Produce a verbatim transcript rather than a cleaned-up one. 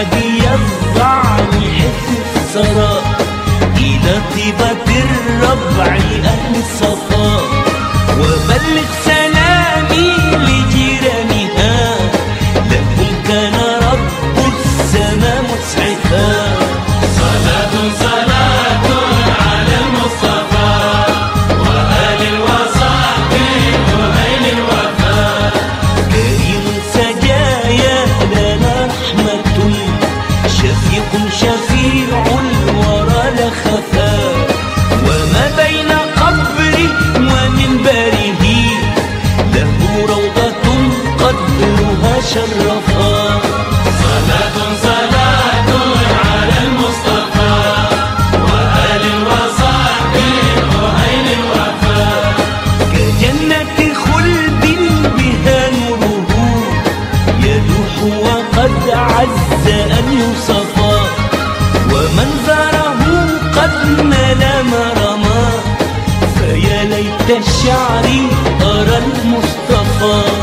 بيفزعني حس الثراء إلى طيبة الربع أهل الصفاء. وبلغ سلامي لجيرانها لهم كان رب السماء مسعفا. صلاة صلاة على المصطفى وآل وصحب وأهل الوفاء. كريم سجايا لنا رحمة شفيق شفيع الورى لا خفا. وما بين قبره ومنبره له روضة قدرها شرفا. صلاة صلاة على المصطفى وآل وصحب وأهل الوفاء. كجنة خلد بها نوره يلوح وقد عز أن يوصفا. ومن زاره قد نال مرما فيا ليت الشعر أرى المصطفى.